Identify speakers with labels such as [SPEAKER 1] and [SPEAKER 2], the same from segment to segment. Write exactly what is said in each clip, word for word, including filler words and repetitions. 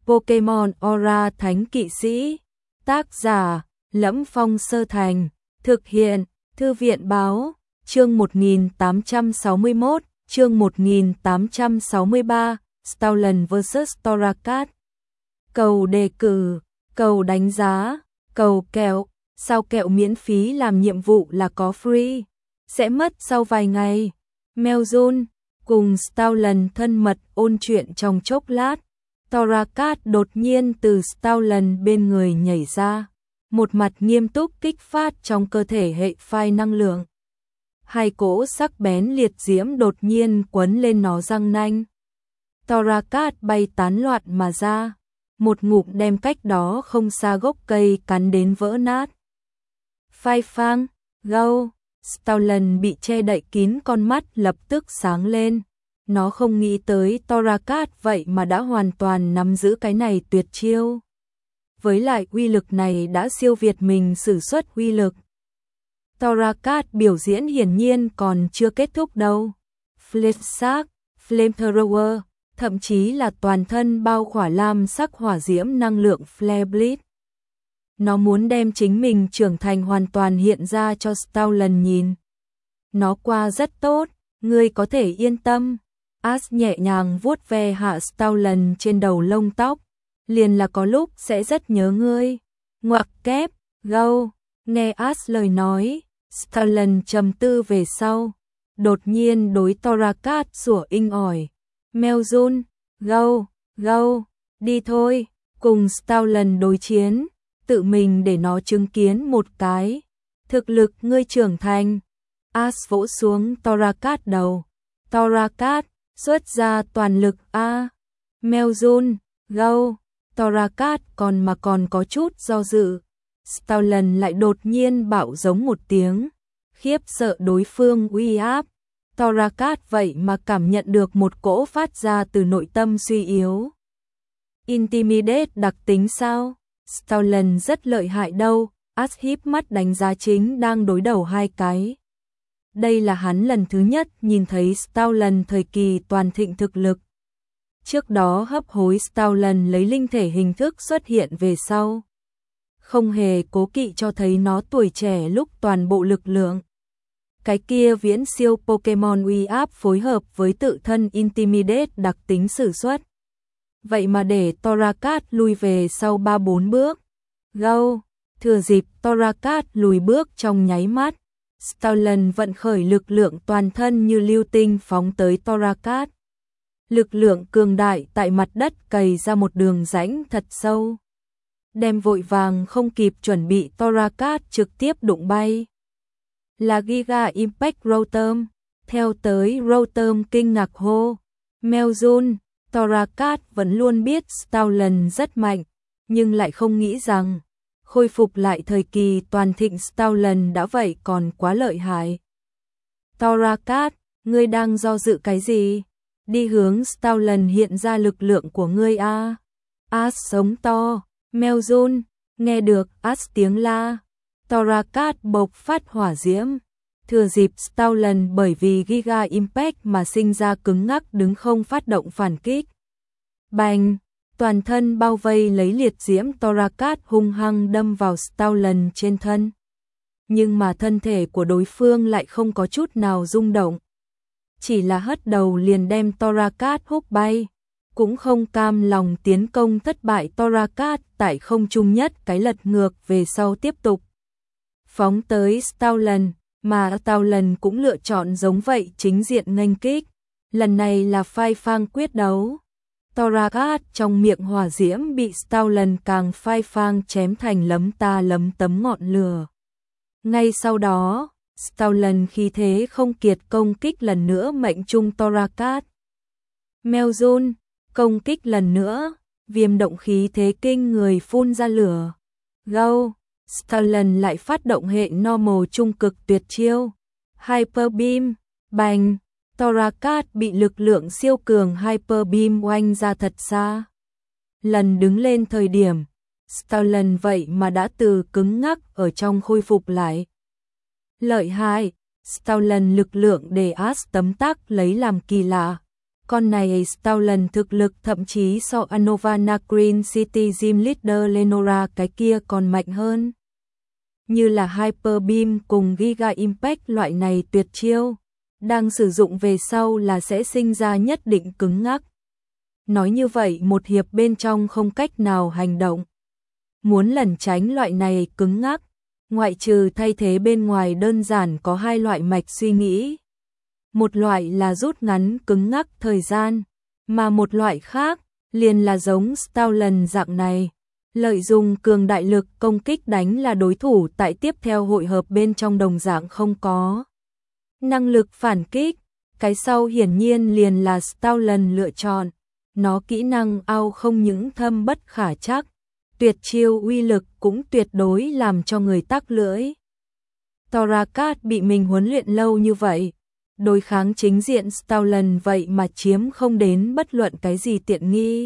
[SPEAKER 1] Pokemon Aura Thánh Kỵ Sĩ. Tác giả: Lẫm Phong Sơ Thành. Thực hiện: Thư viện báo. Chương một nghìn tám trăm sáu mươi mốt, chương một nghìn tám trăm sáu mươi ba, Stoutland versus. Torracat. Cầu đề cử, cầu đánh giá, cầu kẹo. Sao kẹo miễn phí làm nhiệm vụ là có free, sẽ mất sau vài ngày. Meowjun cùng Stoutland thân mật ôn chuyện trong chốc lát. Torracat đột nhiên từ Stoutland bên người nhảy ra, một mặt nghiêm túc kích phát trong cơ thể hệ phai năng lượng. Hai cỗ sắc bén liệt diễm đột nhiên quấn lên nó răng nanh. Torracat bay tán loạn mà ra, một ngụm đem cách đó không xa gốc cây cắn đến vỡ nát. Phai phang, gâu, Stoutland bị che đậy kín con mắt lập tức sáng lên. Nó không nghĩ tới Torracat vậy mà đã hoàn toàn nắm giữ cái này tuyệt chiêu. Với lại uy lực này đã siêu việt mình sử xuất uy lực. Torracat biểu diễn hiển nhiên còn chưa kết thúc đâu. Flipshark, Flamethrower, thậm chí là toàn thân bao khỏa lam sắc hỏa diễm năng lượng Flare Blitz. Nó muốn đem chính mình trưởng thành hoàn toàn hiện ra cho Stoutland nhìn. Nó qua rất tốt, ngươi có thể yên tâm. Ash nhẹ nhàng vuốt ve hạ Stoutland trên đầu lông tóc. Liền là có lúc sẽ rất nhớ ngươi. Ngoặc kép, gâu, nghe Ash lời nói, Stoutland trầm tư về sau. Đột nhiên đối Torracat sủa inh ỏi. Meowjun, gâu, gâu, đi thôi, cùng Stoutland đối chiến. Tự mình để nó chứng kiến một cái. Thực lực ngươi trưởng thành. Ash vỗ xuống Torracat đầu. Torracat, xuất ra toàn lực a. Meowjun, gâu, Torracat còn mà còn có chút do dự. Stoutland lại đột nhiên bạo giống một tiếng, khiếp sợ đối phương uy áp. Torracat vậy mà cảm nhận được một cỗ phát ra từ nội tâm suy yếu. Intimidate đặc tính sao? Stoutland rất lợi hại đâu. Ash híp mắt đánh giá chính đang đối đầu hai cái. Đây là hắn lần thứ nhất nhìn thấy Stoutland thời kỳ toàn thịnh thực lực. Trước đó hấp hối Stoutland lấy linh thể hình thức xuất hiện về sau. Không hề cố kỵ cho thấy nó tuổi trẻ lúc toàn bộ lực lượng. Cái kia viễn siêu Pokemon uy áp phối hợp với tự thân Intimidate đặc tính sử xuất. Vậy mà để Torracat lùi về sau ba bốn bước. Gâu, thừa dịp Torracat lùi bước trong nháy mắt. Stoutland vận khởi lực lượng toàn thân như lưu tinh phóng tới Torracat. Lực lượng cường đại tại mặt đất cày ra một đường rãnh thật sâu. Đem vội vàng không kịp chuẩn bị Torracat trực tiếp đụng bay. Là Giga Impact Rotom. Theo tới Rotom kinh ngạc hô. Meowjun, Torracat vẫn luôn biết Stoutland rất mạnh, nhưng lại không nghĩ rằng khôi phục lại thời kỳ toàn thịnh Stoutland đã vậy còn quá lợi hại. Torracat, ngươi đang do dự cái gì? Đi hướng Stoutland hiện ra lực lượng của ngươi a. Ash sống to. Meowjun, nghe được Ash tiếng la. Torracat bộc phát hỏa diễm. Thừa dịp Stoutland bởi vì Giga Impact mà sinh ra cứng ngắc đứng không phát động phản kích. Bành, toàn thân bao vây lấy liệt diễm Torracat hung hăng đâm vào Stoutland trên thân. Nhưng mà thân thể của đối phương lại không có chút nào rung động. Chỉ là hất đầu liền đem Torracat húc bay. Cũng không cam lòng tiến công thất bại, Torracat tại không trung nhất cái lật ngược về sau tiếp tục phóng tới Stoutland, mà Stoutland cũng lựa chọn giống vậy chính diện nghênh kích. Lần này là phai phang quyết đấu. Torracat trong miệng hỏa diễm bị Stoutland càng phai phang chém thành lấm ta lấm tấm ngọn lửa. Ngay sau đó, Stoutland khí thế không kiệt công kích lần nữa mệnh trung Torracat. Meowjun, công kích lần nữa, viêm động khí thế kinh người phun ra lửa. Gâu, Stoutland lại phát động hệ normal trung cực tuyệt chiêu. Hyper Beam, bành, Torracat bị lực lượng siêu cường Hyper Beam oanh ra thật xa. Lần đứng lên thời điểm, Stoutland vậy mà đã từ cứng ngắc ở trong khôi phục lại. Lợi hại, Stoutland lực lượng để Ash tấm tắc lấy làm kỳ lạ. Con này Stolen thực lực thậm chí so Anovana Green City Gym Leader Lenora cái kia còn mạnh hơn. Như là Hyper Beam cùng Giga Impact loại này tuyệt chiêu, đang sử dụng về sau là sẽ sinh ra nhất định cứng ngắc. Nói như vậy một hiệp bên trong không cách nào hành động. Muốn lẩn tránh loại này cứng ngắc, ngoại trừ thay thế bên ngoài đơn giản có hai loại mạch suy nghĩ. Một loại là rút ngắn cứng ngắc thời gian, mà một loại khác liền là giống Stolen dạng này, lợi dụng cường đại lực công kích đánh là đối thủ tại tiếp theo hội hợp bên trong đồng dạng không có năng lực phản kích. Cái sau hiển nhiên liền là Stolen lựa chọn, nó kỹ năng ao không những thâm bất khả trắc, tuyệt chiêu uy lực cũng tuyệt đối làm cho người tắc lưỡi. Torakat bị mình huấn luyện lâu như vậy, đối kháng chính diện Stolen vậy mà chiếm không đến bất luận cái gì tiện nghi.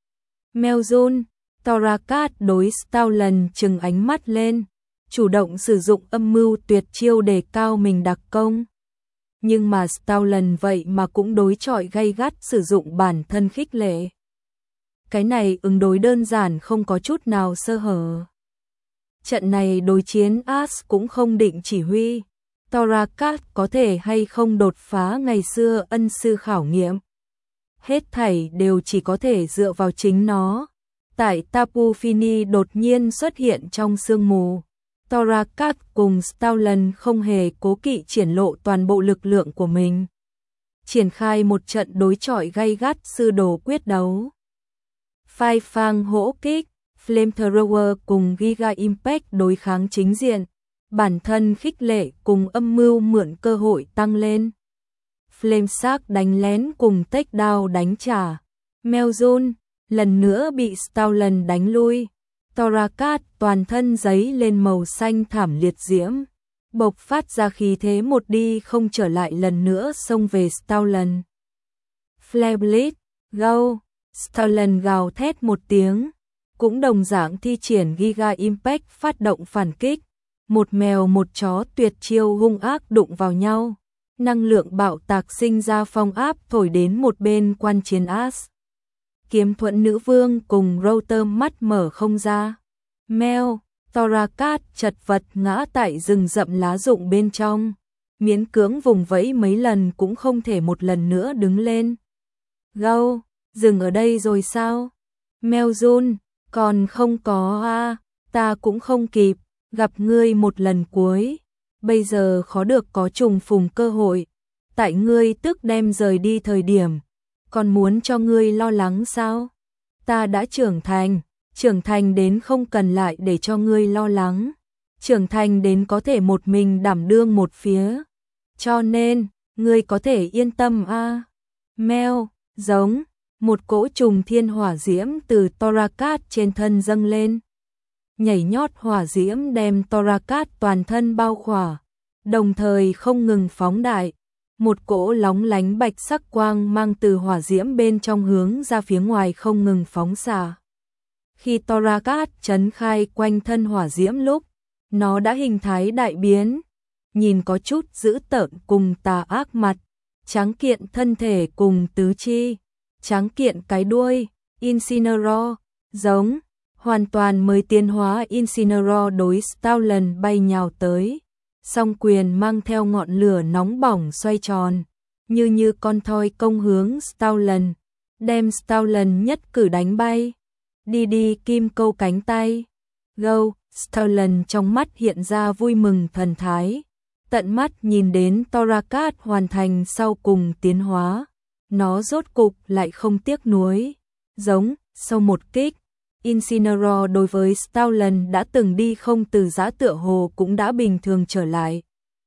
[SPEAKER 1] Meljun, Torakat đối Stolen trừng ánh mắt lên, chủ động sử dụng âm mưu tuyệt chiêu để cao mình đặc công. Nhưng mà Stolen vậy mà cũng đối chọi gay gắt sử dụng bản thân khích lệ. Cái này ứng đối đơn giản không có chút nào sơ hở. Trận này đối chiến Ash cũng không định chỉ huy. Torakat có thể hay không đột phá ngày xưa ân sư khảo nghiệm. Hết thảy đều chỉ có thể dựa vào chính nó. Tại Tapu Fini đột nhiên xuất hiện trong sương mù. Torakat cùng Stolen không hề cố kỵ triển lộ toàn bộ lực lượng của mình. Triển khai một trận đối chọi gay gắt sư đồ quyết đấu. Phai phang hỗ kích, Flamethrower cùng Giga Impact đối kháng chính diện. Bản thân khích lệ cùng âm mưu mượn cơ hội tăng lên. Flameshark đánh lén cùng takedown đánh trả. Meljun lần nữa bị Stolen đánh lui. Torakat toàn thân giấy lên màu xanh thảm liệt diễm, bộc phát ra khí thế một đi không trở lại lần nữa xông về Stolen. Flare Blitz, go! Stolen gào thét một tiếng, cũng đồng dạng thi triển Giga Impact phát động phản kích. Một mèo một chó tuyệt chiêu hung ác đụng vào nhau, năng lượng bạo tạc sinh ra phong áp thổi đến một bên quan chiến Ash. Kiếm thuẫn nữ vương cùng Router mắt mở không ra. Mel, Torakat chật vật ngã tại rừng rậm lá rụng bên trong, miễn cưỡng vùng vẫy mấy lần cũng không thể một lần nữa đứng lên. Go, dừng ở đây rồi sao? Meljun, còn không có a, à, ta cũng không kịp, gặp ngươi một lần cuối, bây giờ khó được có trùng phùng cơ hội, tại ngươi tức đem rời đi thời điểm, còn muốn cho ngươi lo lắng sao? Ta đã trưởng thành, trưởng thành đến không cần lại để cho ngươi lo lắng, trưởng thành đến có thể một mình đảm đương một phía, cho nên, ngươi có thể yên tâm a. À. Mel, giống, một cỗ trùng thiên hỏa diễm từ Torakat trên thân dâng lên. Nhảy nhót hỏa diễm đem Torakat toàn thân bao khỏa, đồng thời không ngừng phóng đại. Một cỗ lóng lánh bạch sắc quang mang từ hỏa diễm bên trong hướng ra phía ngoài không ngừng phóng xạ. Khi Torakat trấn khai quanh thân hỏa diễm lúc, nó đã hình thái đại biến, nhìn có chút dữ tợn cùng tà ác mặt, tráng kiện thân thể cùng tứ chi, tráng kiện cái đuôi, Incineroar, giống, hoàn toàn mới tiến hóa Incineroar đối Stolen bay nhào tới. Song quyền mang theo ngọn lửa nóng bỏng xoay tròn, như như con thoi công hướng Stolen, đem Stolen nhất cử đánh bay. Đi đi kim câu cánh tay. Go, Stolen trong mắt hiện ra vui mừng thần thái. Tận mắt nhìn đến Torakat hoàn thành sau cùng tiến hóa. Nó rốt cục lại không tiếc nuối. Giống, sau một kích. Incineroar đối với Stolen đã từng đi không từ giã tựa hồ cũng đã bình thường trở lại.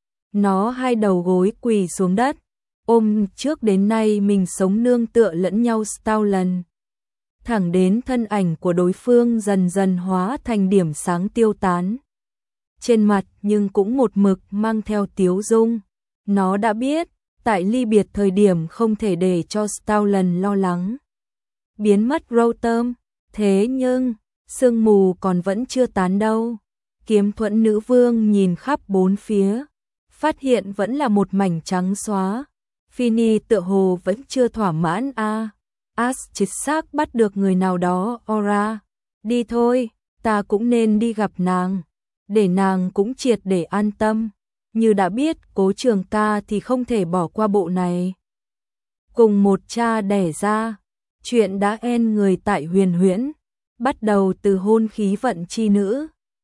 [SPEAKER 1] Nó hai đầu gối quỳ xuống đất, ôm trước đến nay mình sống nương tựa lẫn nhau Stolen. Thẳng đến thân ảnh của đối phương dần dần hóa thành điểm sáng tiêu tán. Trên mặt nhưng cũng một mực mang theo tiếu dung. Nó đã biết, tại ly biệt thời điểm không thể để cho Stolen lo lắng. Biến mất Rotom. Thế nhưng, sương mù còn vẫn chưa tán đâu. Kiếm thuẫn nữ vương nhìn khắp bốn phía, phát hiện vẫn là một mảnh trắng xóa. Fini tựa hồ vẫn chưa thỏa mãn a. À. As chính xác bắt được người nào đó, Ora. Đi thôi, ta cũng nên đi gặp nàng, để nàng cũng triệt để an tâm. Như đã biết Cố Trường Ca thì không thể bỏ qua bộ này. Cùng một cha đẻ ra, chuyện đã en người tại Huyền Huyễn, bắt đầu từ hôn khí vận chi nữ.